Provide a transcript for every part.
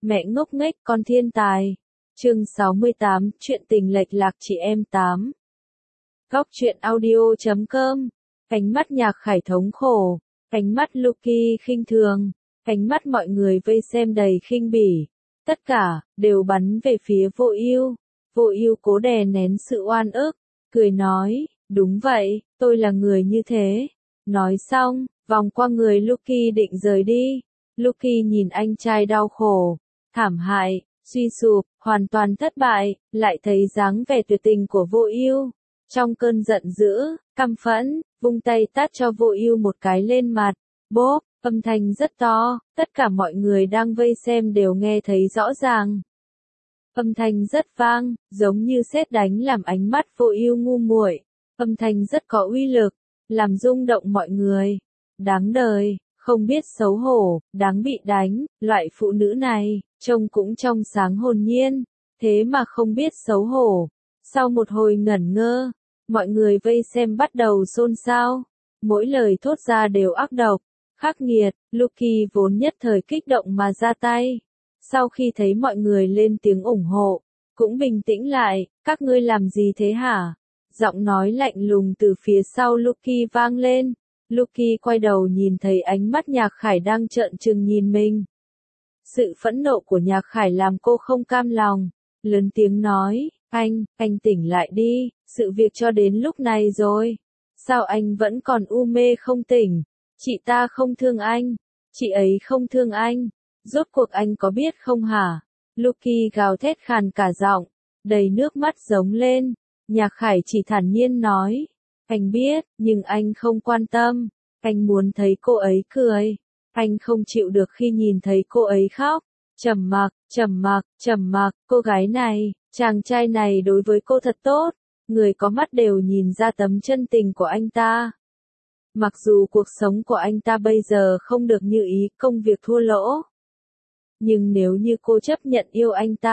Mẹ ngốc nghếch con thiên tài. Chương 68, chuyện tình lệch lạc chị em 8. Góc truyện audio.com. Ánh mắt Nhạc Khải thống khổ, ánh mắt Lucky khinh thường, ánh mắt mọi người vây xem đầy khinh bỉ. Tất cả đều bắn về phía Vô Ưu. Vô Ưu cố đè nén sự oan ức, cười nói, đúng vậy, tôi là người như thế. Nói xong, vòng qua người Lucky định rời đi. Lucky nhìn anh trai đau khổ, thảm hại, suy sụp, hoàn toàn thất bại, lại thấy dáng vẻ tuyệt tình của Vô Ưu. Trong cơn giận dữ, căm phẫn, vung tay tát cho Vô Ưu một cái lên mặt. Bốp, âm thanh rất to, tất cả mọi người đang vây xem đều nghe thấy rõ ràng. Âm thanh rất vang, giống như sét đánh làm ánh mắt Vô Ưu ngu muội. Âm thanh rất có uy lực, làm rung động mọi người. Đáng đời, không biết xấu hổ, đáng bị đánh, loại phụ nữ này, trông cũng trong sáng hồn nhiên, thế mà không biết xấu hổ. Sau một hồi ngẩn ngơ, mọi người vây xem bắt đầu xôn xao, mỗi lời thốt ra đều ác độc, khắc nghiệt. Lucky vốn nhất thời kích động mà ra tay. Sau khi thấy mọi người lên tiếng ủng hộ, cũng bình tĩnh lại, các ngươi làm gì thế hả? Giọng nói lạnh lùng từ phía sau Lucky vang lên. Lucky quay đầu nhìn thấy ánh mắt Nhạc Khải đang trợn trừng nhìn mình. Sự phẫn nộ của Nhạc Khải làm cô không cam lòng, lớn tiếng nói, anh tỉnh lại đi, sự việc cho đến lúc này rồi. Sao anh vẫn còn u mê không tỉnh? Chị ta không thương anh, chị ấy không thương anh, rốt cuộc anh có biết không hả? Lucky gào thét khàn cả giọng, đầy nước mắt giống lên. Nhạc Khải chỉ thản nhiên nói, anh biết, nhưng anh không quan tâm, anh muốn thấy cô ấy cười, anh không chịu được khi nhìn thấy cô ấy khóc. Trầm mặc, cô gái này, chàng trai này đối với cô thật tốt, người có mắt đều nhìn ra tấm chân tình của anh ta. Mặc dù cuộc sống của anh ta bây giờ không được như ý, công việc thua lỗ, nhưng nếu như cô chấp nhận yêu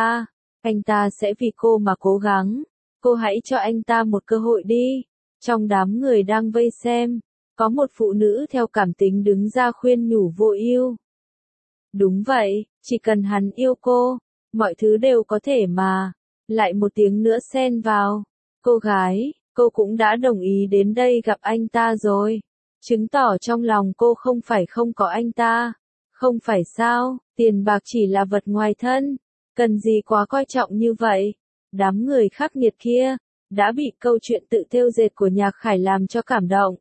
anh ta sẽ vì cô mà cố gắng. Cô hãy cho anh ta một cơ hội đi. Trong đám người đang vây xem, có một phụ nữ theo cảm tính đứng ra khuyên nhủ Vô Ưu. Đúng vậy, chỉ cần hắn yêu cô, mọi thứ đều có thể mà. Lại một tiếng nữa xen vào. Cô gái, cô cũng đã đồng ý đến đây gặp anh ta rồi. Chứng tỏ trong lòng cô không phải không có anh ta. Không phải sao, tiền bạc chỉ là vật ngoài thân. Cần gì quá coi trọng như vậy. Đám người khắc nghiệt kia, đã bị câu chuyện tự thêu dệt của Nhạc Khải làm cho cảm động.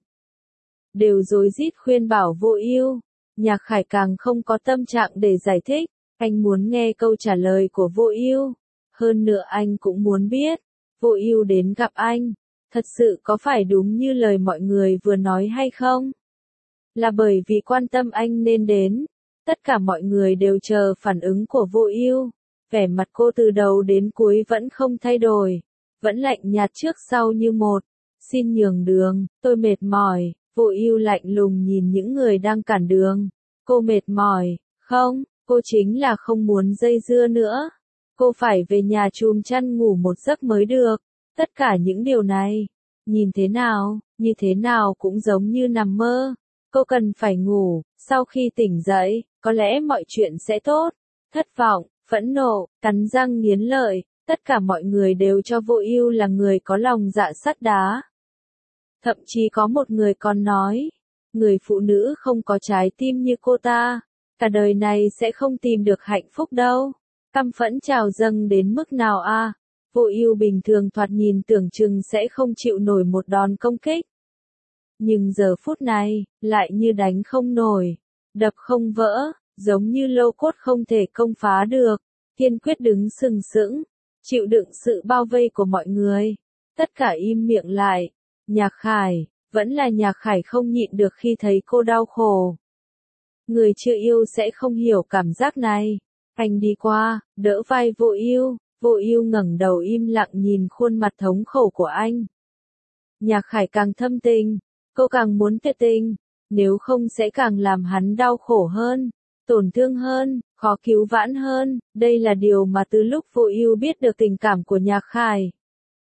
Đều rối rít khuyên bảo Vô Ưu. Nhạc Khải càng không có tâm trạng để giải thích, anh muốn nghe câu trả lời của Vô Ưu. Hơn nữa anh cũng muốn biết, Vô Ưu đến gặp anh, thật sự có phải đúng như lời mọi người vừa nói hay không? Là bởi vì quan tâm anh nên đến. Tất cả mọi người đều chờ phản ứng của Vô Ưu. Vẻ mặt cô từ đầu đến cuối vẫn không thay đổi, vẫn lạnh nhạt trước sau như một. Xin nhường đường, tôi mệt mỏi. Vô Ưu lạnh lùng nhìn những người đang cản đường. Cô mệt mỏi, không, cô chính là không muốn dây dưa nữa. Cô phải về nhà chùm chăn ngủ một giấc mới được. Tất cả những điều này, nhìn thế nào, như thế nào cũng giống như nằm mơ. Cô cần phải ngủ, sau khi tỉnh dậy, có lẽ mọi chuyện sẽ tốt. Thất vọng, phẫn nộ, cắn răng nghiến lợi, tất cả mọi người đều cho Vô Ưu là người có lòng dạ sắt đá. Thậm chí có một người còn nói, người phụ nữ không có trái tim như cô ta, cả đời này sẽ không tìm được hạnh phúc đâu. Căm phẫn trào dâng đến mức nào a? Vô Ưu bình thường thoạt nhìn tưởng chừng sẽ không chịu nổi một đòn công kích. Nhưng giờ phút này, lại như đánh không nổi, đập không vỡ, giống như lô cốt không thể công phá được. Kiên quyết đứng sừng sững, chịu đựng sự bao vây của mọi người. Tất cả im miệng lại. Nhạc Khải, vẫn là Nhạc Khải không nhịn được khi thấy cô đau khổ. Người chưa yêu sẽ không hiểu cảm giác này. Anh đi qua, đỡ vai Vô Ưu. Vô Ưu ngẩng đầu im lặng nhìn khuôn mặt thống khổ của anh. Nhạc Khải càng thâm tình, cô càng muốn tuyệt tình, nếu không sẽ càng làm hắn đau khổ hơn, tổn thương hơn, khó cứu vãn hơn. Đây là điều mà từ lúc Vô Ưu biết được tình cảm của Nhạc Khải,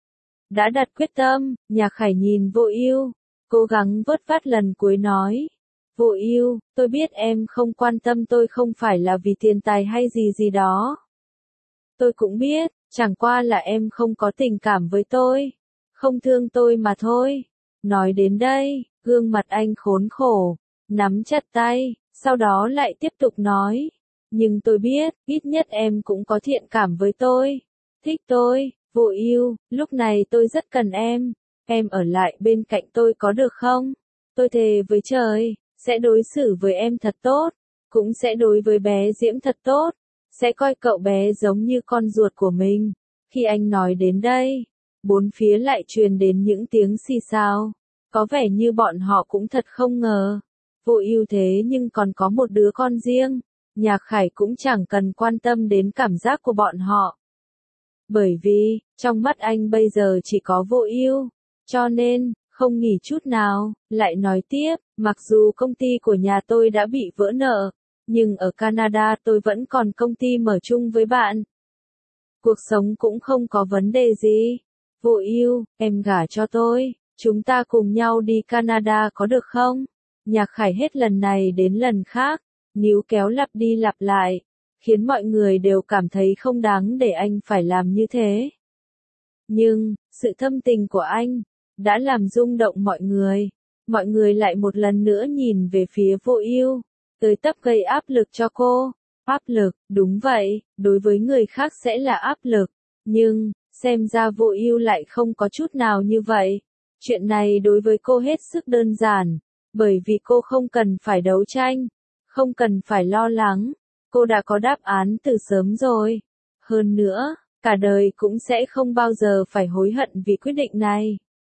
đã đặt quyết tâm. Nhạc Khải nhìn Vô Ưu, cố gắng vớt vát lần cuối nói, Vô ưu, tôi biết em không quan tâm tôi không phải là vì tiền tài hay gì gì đó. Tôi cũng biết, chẳng qua là em không có tình cảm với tôi, không thương tôi mà thôi. Nói đến đây, gương mặt anh khốn khổ, nắm chặt tay, sau đó lại tiếp tục nói. Nhưng tôi biết, ít nhất em cũng có thiện cảm với tôi, thích tôi. Vô ưu, lúc này tôi rất cần em ở lại bên cạnh tôi có được không? Tôi thề với trời, sẽ đối xử với em thật tốt, cũng sẽ đối với bé Diễm thật tốt, sẽ coi cậu bé giống như con ruột của mình. Khi anh nói đến đây, bốn phía lại truyền đến những tiếng xì xào, có vẻ như bọn họ cũng thật không ngờ. Vô ưu thế nhưng còn có một đứa con riêng, Nhạc Khải cũng chẳng cần quan tâm đến cảm giác của bọn họ. Bởi vì, trong mắt anh bây giờ chỉ có Vô ưu, cho nên, không nghỉ chút nào, lại nói tiếp, mặc dù công ty của nhà tôi đã bị vỡ nợ, nhưng ở Canada tôi vẫn còn công ty mở chung với bạn. Cuộc sống cũng không có vấn đề gì. Vô ưu, em gả cho tôi, chúng ta cùng nhau đi Canada có được không? Nhạc Khải hết lần này đến lần khác, níu kéo lặp đi lặp lại, khiến mọi người đều cảm thấy không đáng để anh phải làm như thế. Nhưng, sự thâm tình của anh đã làm rung động mọi người lại một lần nữa nhìn về phía Vô ưu, tới tấp gây áp lực cho cô. Áp lực, đúng vậy, đối với người khác sẽ là áp lực, nhưng, xem ra Vô ưu lại không có chút nào như vậy. Chuyện này đối với cô hết sức đơn giản, bởi vì cô không cần phải đấu tranh, không cần phải lo lắng, cô đã có đáp án từ sớm rồi. Hơn nữa, cả đời cũng sẽ không bao giờ phải hối hận vì quyết định này.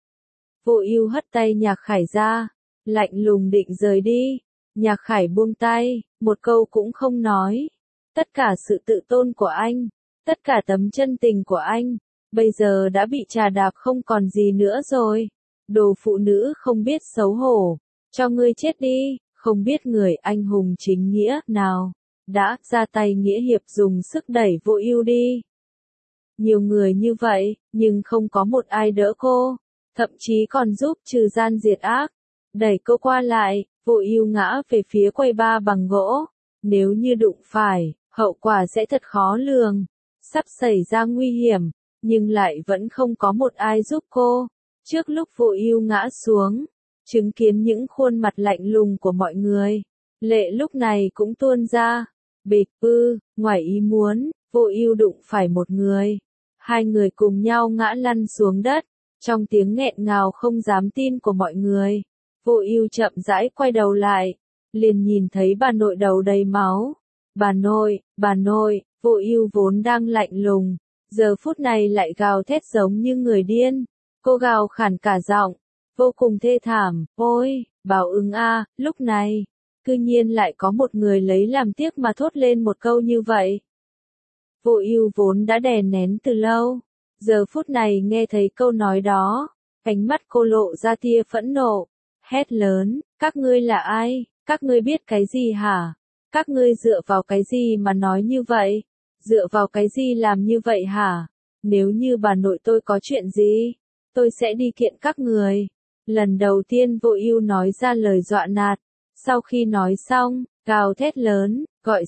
Vô ưu hất tay Nhạc Khải ra, lạnh lùng định rời đi. Nhạc Khải buông tay, một câu cũng không nói. Tất cả sự tự tôn của anh, tất cả tấm chân tình của anh, bây giờ đã bị trà đạp không còn gì nữa rồi. Đồ phụ nữ không biết xấu hổ, cho ngươi chết đi, không biết người anh hùng chính nghĩa nào đã ra tay nghĩa hiệp dùng sức đẩy Vô ưu đi. Nhiều người như vậy, nhưng không có một ai đỡ cô, thậm chí còn giúp trừ gian diệt ác, đẩy cô qua lại. Vô ưu ngã về phía quầy bar bằng gỗ, nếu như đụng phải, hậu quả sẽ thật khó lường, sắp xảy ra nguy hiểm, nhưng lại vẫn không có một ai giúp cô. Trước lúc Vô ưu ngã xuống, chứng kiến những khuôn mặt lạnh lùng của mọi người, lệ lúc này cũng tuôn ra. Bịch ngoài ý muốn, Vô ưu đụng phải một người, hai người cùng nhau ngã lăn xuống đất, trong tiếng nghẹn ngào không dám tin của mọi người. Vô ưu chậm rãi quay đầu lại, liền nhìn thấy bà nội đầu đầy máu. Bà nội, Vô ưu vốn đang lạnh lùng, giờ phút này lại gào thét giống như người điên. Cô gào khản cả giọng, vô cùng thê thảm. Ôi, Bảo Ưng a, lúc này, cư nhiên lại có một người lấy làm tiếc mà thốt lên một câu như vậy. Vô ưu vốn đã đè nén từ lâu, giờ phút này nghe thấy câu nói đó, ánh mắt cô lộ ra tia phẫn nộ. Hét lớn, các ngươi là ai, các ngươi biết cái gì hả? Các ngươi dựa vào cái gì mà nói như vậy? Dựa vào cái gì làm như vậy hả? Nếu như bà nội tôi có chuyện gì, tôi sẽ đi kiện các người. Lần đầu tiên Vô ưu nói ra lời dọa nạt, sau khi nói xong, gào thét lớn, gọi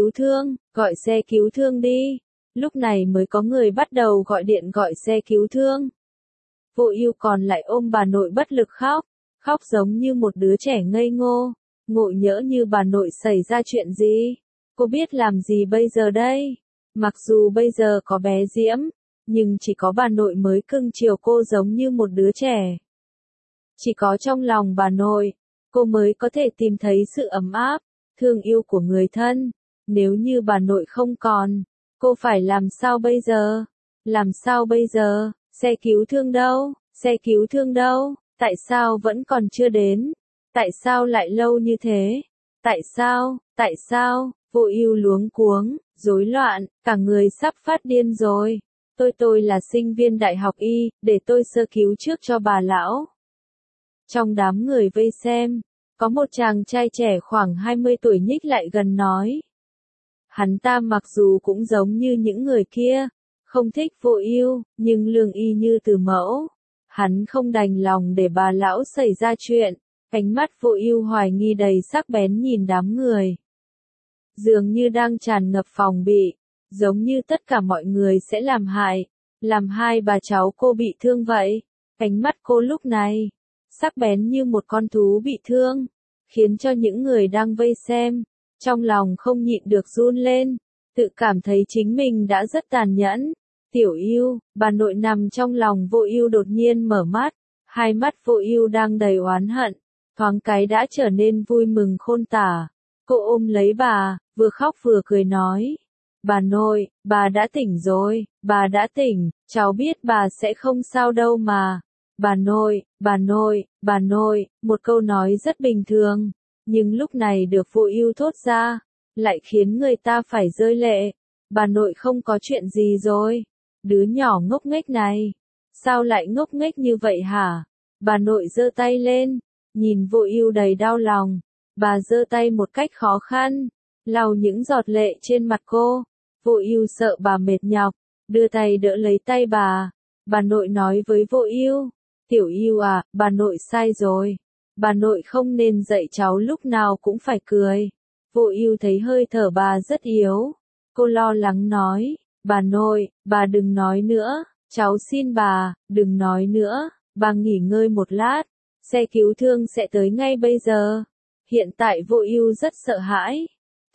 xe cứu thương đi. Lúc này mới có người bắt đầu gọi điện gọi xe cứu thương. Vô ưu còn lại ôm bà nội bất lực khóc giống như một đứa trẻ ngây ngô, ngộ nhỡ như bà nội xảy ra chuyện gì, cô biết làm gì bây giờ đây? Mặc dù bây giờ có bé Diễm, nhưng chỉ có bà nội mới cưng chiều cô giống như một đứa trẻ. Chỉ có trong lòng bà nội, cô mới có thể tìm thấy sự ấm áp, thương yêu của người thân. Nếu như bà nội không còn, cô phải làm sao bây giờ? Làm sao bây giờ? Xe cứu thương đâu? Xe cứu thương đâu? Tại sao vẫn còn chưa đến? Tại sao lại lâu như thế? Tại sao? Tại sao? Vô ưu luống cuống, rối loạn, cả người sắp phát điên rồi. Tôi là sinh viên đại học y, để tôi sơ cứu trước cho bà lão. Trong đám người vây xem, có một chàng trai trẻ khoảng 20 tuổi nhích lại gần nói. Hắn ta mặc dù cũng giống như những người kia, không thích Vô ưu, nhưng lương y như từ mẫu. Hắn không đành lòng để bà lão xảy ra chuyện, Ánh mắt Vô Ưu hoài nghi đầy sắc bén nhìn đám người. Dường như đang tràn ngập phòng bị, giống như tất cả mọi người sẽ làm hai bà cháu cô bị thương vậy. Ánh mắt cô lúc này, sắc bén như một con thú bị thương, khiến cho những người đang vây xem, trong lòng không nhịn được run lên, tự cảm thấy chính mình đã rất tàn nhẫn. Tiểu Ưu, bà nội nằm trong lòng Vô Ưu đột nhiên mở mắt, hai mắt Vô Ưu đang đầy oán hận, thoáng cái đã trở nên vui mừng khôn tả. Cô ôm lấy bà, vừa khóc vừa cười nói: "Bà nội, bà đã tỉnh rồi, bà đã tỉnh, cháu biết bà sẽ không sao đâu mà. Bà nội, bà nội, bà nội", một câu nói rất bình thường, nhưng lúc này được Vô Ưu thốt ra, lại khiến người ta phải rơi lệ. Bà nội không có chuyện gì rồi? Đứa nhỏ ngốc nghếch này, sao lại ngốc nghếch như vậy hả? Bà nội giơ tay lên, nhìn Vô Ưu đầy đau lòng, bà giơ tay một cách khó khăn, lau những giọt lệ trên mặt cô. Vô Ưu sợ bà mệt nhọc, đưa tay đỡ lấy tay bà. Bà nội nói với Vô Ưu: "Tiểu Ưu à, bà nội sai rồi. Bà nội không nên dạy cháu lúc nào cũng phải cười." Vô Ưu thấy hơi thở bà rất yếu, cô lo lắng nói: "Bà nội, bà đừng nói nữa, cháu xin bà, đừng nói nữa, bà nghỉ ngơi một lát, xe cứu thương sẽ tới ngay bây giờ." Hiện tại Vô Ưu rất sợ hãi,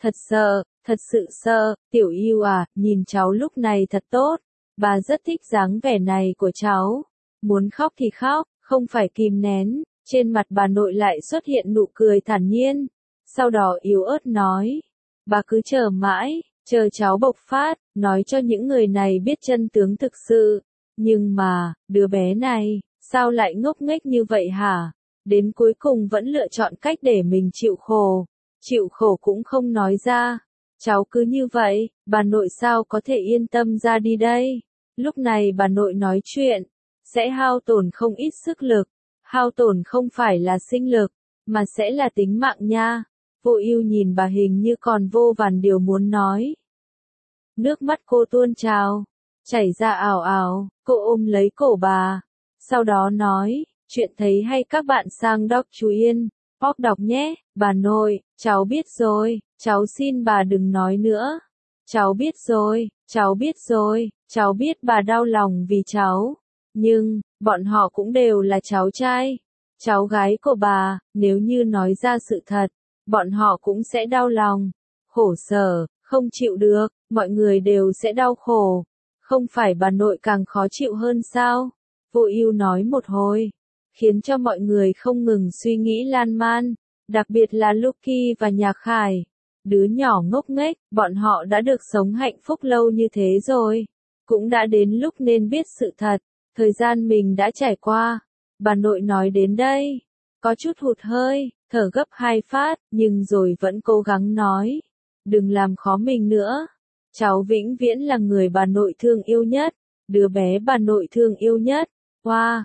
thật sự sợ. "Tiểu Ưu à, nhìn cháu lúc này thật tốt, bà rất thích dáng vẻ này của cháu, muốn khóc thì khóc, không phải kìm nén." Trên mặt bà nội lại xuất hiện nụ cười thản nhiên, sau đó yếu ớt nói: "Bà cứ chờ mãi, chờ cháu bộc phát, nói cho những người này biết chân tướng thực sự. Nhưng mà, đứa bé này, sao lại ngốc nghếch như vậy hả? Đến cuối cùng vẫn lựa chọn cách để mình chịu khổ cũng không nói ra. Cháu cứ như vậy, bà nội sao có thể yên tâm ra đi đây?" Lúc này bà nội nói chuyện, sẽ hao tổn không ít sức lực, hao tổn không phải là sinh lực, mà sẽ là tính mạng nha. Vô Ưu nhìn bà hình như còn vô vàn điều muốn nói. Nước mắt cô tuôn trào, chảy ra ào ào, cô ôm lấy cổ bà, sau đó nói: "Chuyện thấy hay các bạn sang Doc Chú Yên, Pop đọc nhé." "Bà nội, cháu biết rồi, cháu xin bà đừng nói nữa. Cháu biết rồi, cháu biết rồi, cháu biết bà đau lòng vì cháu. Nhưng, bọn họ cũng đều là cháu trai, cháu gái của bà, nếu như nói ra sự thật, bọn họ cũng sẽ đau lòng, khổ sở, không chịu được, mọi người đều sẽ đau khổ. Không phải bà nội càng khó chịu hơn sao?" Vô Ưu nói một hồi, khiến cho mọi người không ngừng suy nghĩ lan man, đặc biệt là Lucky và Nhạc Khải. Đứa nhỏ ngốc nghếch, bọn họ đã được sống hạnh phúc lâu như thế rồi, cũng đã đến lúc nên biết sự thật, thời gian mình đã trải qua. Bà nội nói đến đây, có chút hụt hơi, thở gấp hai phát, nhưng rồi vẫn cố gắng nói: "Đừng làm khó mình nữa. Cháu vĩnh viễn là người bà nội thương yêu nhất, đứa bé bà nội thương yêu nhất." Wow,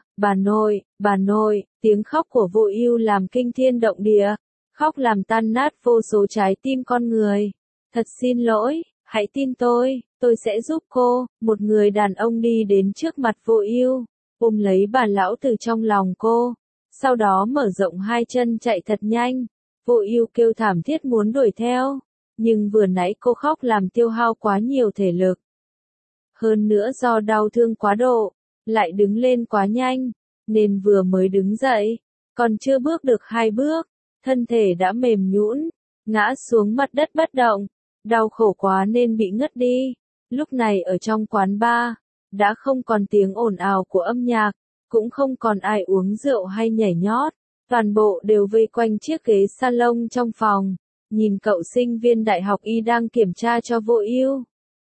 bà nội, tiếng khóc của Vô Ưu làm kinh thiên động địa, khóc làm tan nát vô số trái tim con người. "Thật xin lỗi, hãy tin tôi sẽ giúp cô." Một người đàn ông đi đến trước mặt Vô Ưu, ôm lấy bà lão từ trong lòng cô, sau đó mở rộng hai chân chạy thật nhanh. Vô Ưu kêu thảm thiết muốn đuổi theo, nhưng vừa nãy cô khóc làm tiêu hao quá nhiều thể lực. Hơn nữa do đau thương quá độ, lại đứng lên quá nhanh, nên vừa mới đứng dậy, còn chưa bước được hai bước, thân thể đã mềm nhũn, ngã xuống mặt đất bất động, đau khổ quá nên bị ngất đi. Lúc này ở trong quán bar, đã không còn tiếng ồn ào của âm nhạc, cũng không còn ai uống rượu hay nhảy nhót, toàn bộ đều vây quanh chiếc ghế salon trong phòng, nhìn cậu sinh viên đại học y đang kiểm tra cho Vô Ưu.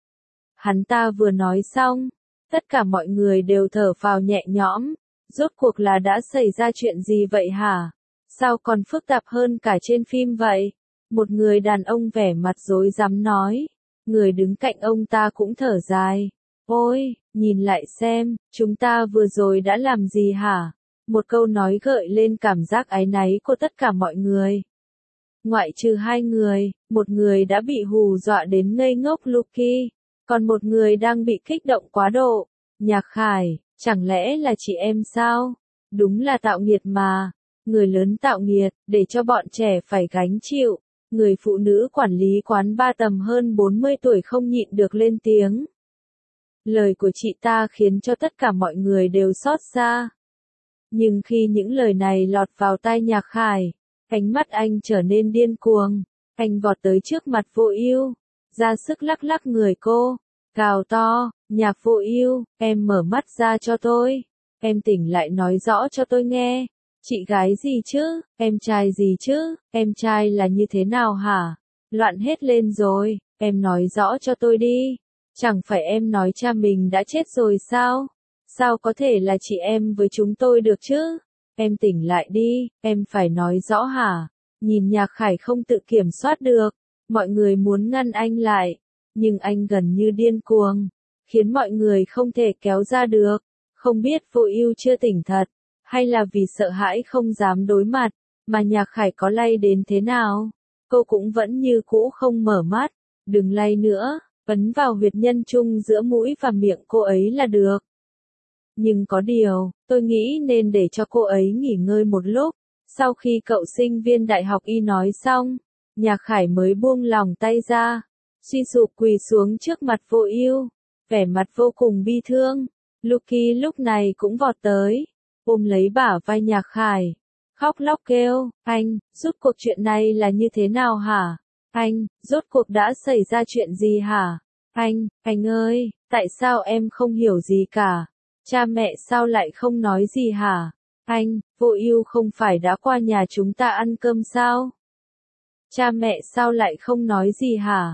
Hắn ta vừa nói xong, tất cả mọi người đều thở phào nhẹ nhõm, rốt cuộc là đã xảy ra chuyện gì vậy hả? Sao còn phức tạp hơn cả trên phim vậy? Một người đàn ông vẻ mặt rối rắm nói, người đứng cạnh ông ta cũng thở dài. Ôi, nhìn lại xem, chúng ta vừa rồi đã làm gì hả? Một câu nói gợi lên cảm giác áy náy của tất cả mọi người. Ngoại trừ hai người, một người đã bị hù dọa đến ngây ngốc Lucky, còn một người đang bị kích động quá độ. Nhạc Khải, chẳng lẽ là chị em sao? Đúng là tạo nghiệt mà. người lớn tạo nghiệt, để cho bọn trẻ phải gánh chịu. Người phụ nữ quản lý quán bar tầm hơn 40 tuổi không nhịn được lên tiếng. Lời của chị ta khiến cho tất cả mọi người đều xót xa. Nhưng khi những lời này lọt vào tai Nhạc Khải, ánh mắt anh trở nên điên cuồng. Anh vọt tới trước mặt Vô Ưu, ra sức lắc lắc người cô, gào to, Nhạc Vô Ưu, em mở mắt ra cho tôi. Em tỉnh lại nói rõ cho tôi nghe. Chị gái gì chứ, em trai gì chứ, em trai là như thế nào hả? Loạn hết lên rồi, em nói rõ cho tôi đi. Chẳng phải em nói cha mình đã chết rồi sao? Sao có thể là chị em với chúng tôi được chứ? Em tỉnh lại đi, em phải nói rõ hả? Nhìn Nhạc Khải không tự kiểm soát được, mọi người muốn ngăn anh lại, nhưng anh gần như điên cuồng, khiến mọi người không thể kéo ra được. Không biết Vô Ưu chưa tỉnh thật, hay là vì sợ hãi không dám đối mặt, mà Nhạc Khải có lay đến thế nào, cô cũng vẫn như cũ không mở mắt. Đừng lay nữa, ấn vào huyệt nhân trung giữa mũi và miệng cô ấy là được. Nhưng có điều, tôi nghĩ nên để cho cô ấy nghỉ ngơi một lúc. Sau khi cậu sinh viên đại học y nói xong, Nhạc Khải mới buông lòng tay ra, suy sụp quỳ xuống trước mặt Vô Ưu, vẻ mặt vô cùng bi thương. Lucky lúc này cũng vọt tới, ôm lấy bả vai Nhạc Khải, khóc lóc kêu, anh, rốt cuộc chuyện này là như thế nào hả? Anh, rốt cuộc đã xảy ra chuyện gì hả? Anh ơi, tại sao em không hiểu gì cả? Cha mẹ sao lại không nói gì hả? Anh, Vô Ưu không phải đã qua nhà chúng ta ăn cơm sao? Cha mẹ sao lại không nói gì hả?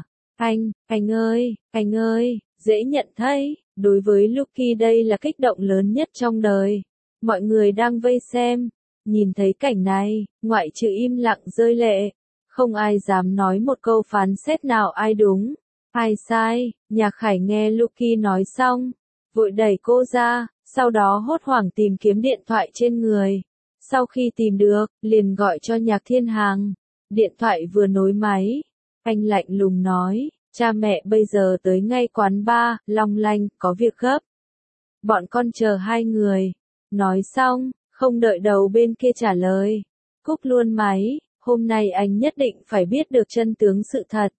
Anh ơi, dễ nhận thấy, đối với Lucky đây là kích động lớn nhất trong đời. Mọi người đang vây xem, nhìn thấy cảnh này, ngoại trừ im lặng rơi lệ, không ai dám nói một câu phán xét nào ai đúng, ai sai. Nhạc Khải nghe Lucky nói xong, vội đẩy cô ra, sau đó hốt hoảng tìm kiếm điện thoại trên người. Sau khi tìm được, liền gọi cho Nhạc Thiên Hàng. Điện thoại vừa nối máy, anh lạnh lùng nói, cha mẹ bây giờ tới ngay quán bar, Long Lanh, có việc gấp. Bọn con chờ 2 người. Nói xong, không đợi đầu bên kia trả lời, cúp luôn máy. Hôm nay anh nhất định phải biết được chân tướng sự thật.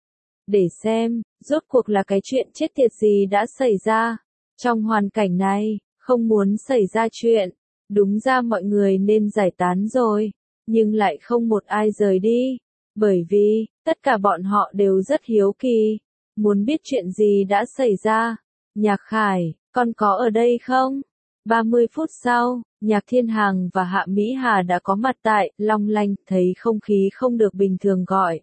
Để xem, rốt cuộc là cái chuyện chết tiệt gì đã xảy ra. Trong hoàn cảnh này, không muốn xảy ra chuyện. Đúng ra mọi người nên giải tán rồi, nhưng lại không một ai rời đi. Bởi vì, tất cả bọn họ đều rất hiếu kỳ, muốn biết chuyện gì đã xảy ra. Nhạc Khải, con có ở đây không? 30 phút sau, Nhạc Thiên Hàng và Hạ Mỹ Hà đã có mặt tại Long Lanh, thấy không khí không được bình thường gọi.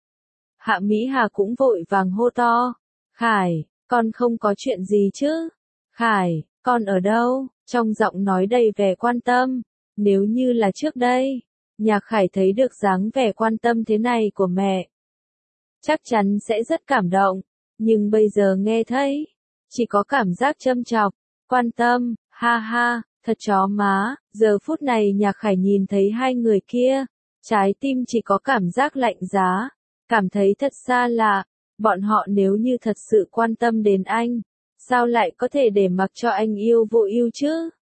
Hạ Mỹ Hà cũng vội vàng hô to, Khải, con không có chuyện gì chứ? Khải, con ở đâu? Trong giọng nói đầy vẻ quan tâm. Nếu như là trước đây, Nhạc Khải thấy được dáng vẻ quan tâm thế này của mẹ, chắc chắn sẽ rất cảm động. Nhưng bây giờ nghe thấy, chỉ có cảm giác châm chọc, quan tâm, ha ha, thật chó má. Giờ phút này Nhạc Khải nhìn thấy hai người kia, trái tim chỉ có cảm giác lạnh giá, cảm thấy thật xa lạ. Bọn họ nếu như thật sự quan tâm đến anh, sao lại có thể để mặc cho anh yêu Vô Ưu chứ?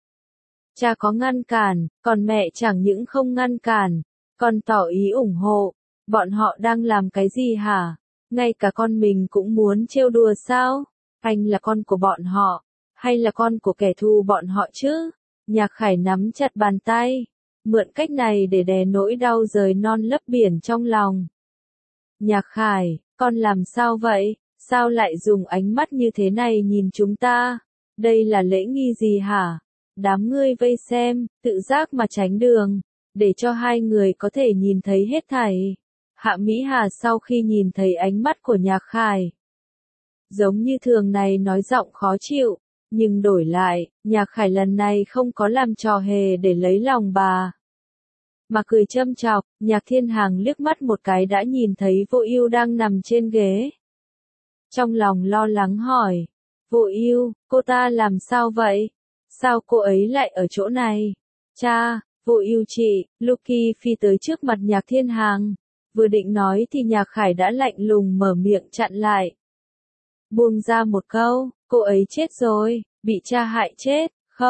Cha có ngăn cản, còn mẹ chẳng những không ngăn cản, còn tỏ ý ủng hộ. Bọn họ đang làm cái gì hả? Ngay cả con mình cũng muốn trêu đùa sao? Anh là con của bọn họ, hay là con của kẻ thù bọn họ chứ? Nhạc Khải nắm chặt bàn tay, mượn cách này để đè nỗi đau rời non lấp biển trong lòng. Nhạc Khải, con làm sao vậy? Sao lại dùng ánh mắt như thế này nhìn chúng ta? Đây là lễ nghi gì hả? Đám ngươi vây xem, tự giác mà tránh đường, để cho hai người có thể nhìn thấy hết thảy. Hạ Mỹ Hà sau khi nhìn thấy ánh mắt của Nhạc Khải, giống như thường này nói giọng khó chịu, nhưng đổi lại, Nhạc Khải lần này không có làm trò hề để lấy lòng bà, mà cười châm chọc. Nhạc Thiên Hàng liếc mắt một cái đã nhìn thấy Vô Ưu đang nằm trên ghế. Trong lòng lo lắng hỏi, Vô Ưu, cô ta làm sao vậy? Sao cô ấy lại ở chỗ này? Cha, Vô Ưu chị. Lucky phi tới trước mặt Nhạc Thiên Hàng, vừa định nói thì Nhạc Khải đã lạnh lùng mở miệng chặn lại. Buông ra một câu, cô ấy chết rồi, bị cha hại chết. Không,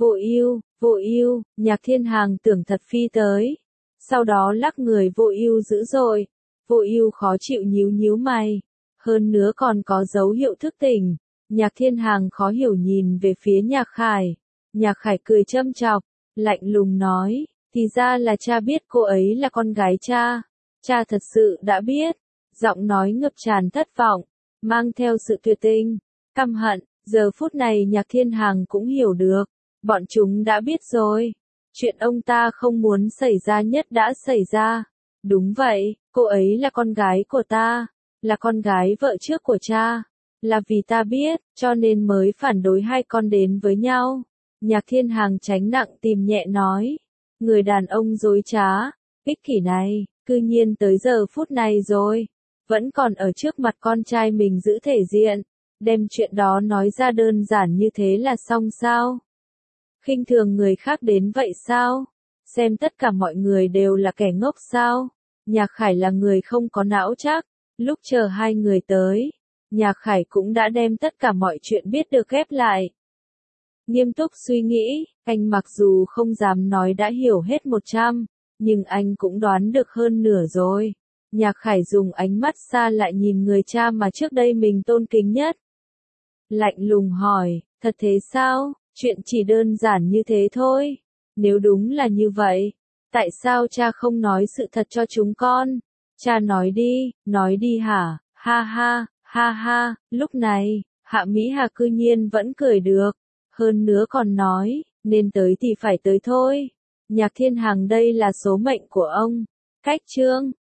Vô ưu, Nhạc Thiên Hàng tưởng thật phi tới. Sau đó lắc người Vô ưu dữ dội. Vô ưu khó chịu nhíu nhíu mày. Hơn nữa còn có dấu hiệu thức tỉnh. Nhạc Thiên Hàng khó hiểu nhìn về phía Nhạc Khải. Nhạc Khải cười châm chọc, lạnh lùng nói, thì ra là cha biết cô ấy là con gái cha. Cha thật sự đã biết. Giọng nói ngập tràn thất vọng, mang theo sự tuyệt tình, căm hận. Giờ phút này Nhạc Thiên Hàng cũng hiểu được. Bọn chúng đã biết rồi. Chuyện ông ta không muốn xảy ra nhất đã xảy ra. Đúng vậy, cô ấy là con gái của ta. Là con gái vợ trước của cha. Là vì ta biết, cho nên mới phản đối hai con đến với nhau. Nhạc Thiên Hàng tránh nặng tìm nhẹ nói. Người đàn ông dối trá, ích kỷ này, cư nhiên tới giờ phút này rồi. Vẫn còn ở trước mặt con trai mình giữ thể diện. Đem chuyện đó nói ra đơn giản như thế là xong sao? Khinh thường người khác đến vậy sao? Xem tất cả mọi người đều là kẻ ngốc sao? Nhạc Khải là người không có não chắc. Lúc chờ hai người tới, Nhạc Khải cũng đã đem tất cả mọi chuyện biết được ghép lại. Nghiêm túc suy nghĩ, anh mặc dù không dám nói đã hiểu hết 100, nhưng anh cũng đoán được hơn nửa rồi. Nhạc Khải dùng ánh mắt xa lại nhìn người cha mà trước đây mình tôn kính nhất. Lạnh lùng hỏi, thật thế sao? Chuyện chỉ đơn giản như thế thôi. Nếu đúng là như vậy, tại sao cha không nói sự thật cho chúng con? Cha nói đi hả? Ha ha, lúc này, Hạ Mỹ Hà cư nhiên vẫn cười được. Hơn nữa còn nói, nên tới thì phải tới thôi. Nhạc Thiên Hàng đây là số mệnh của ông. Cách chương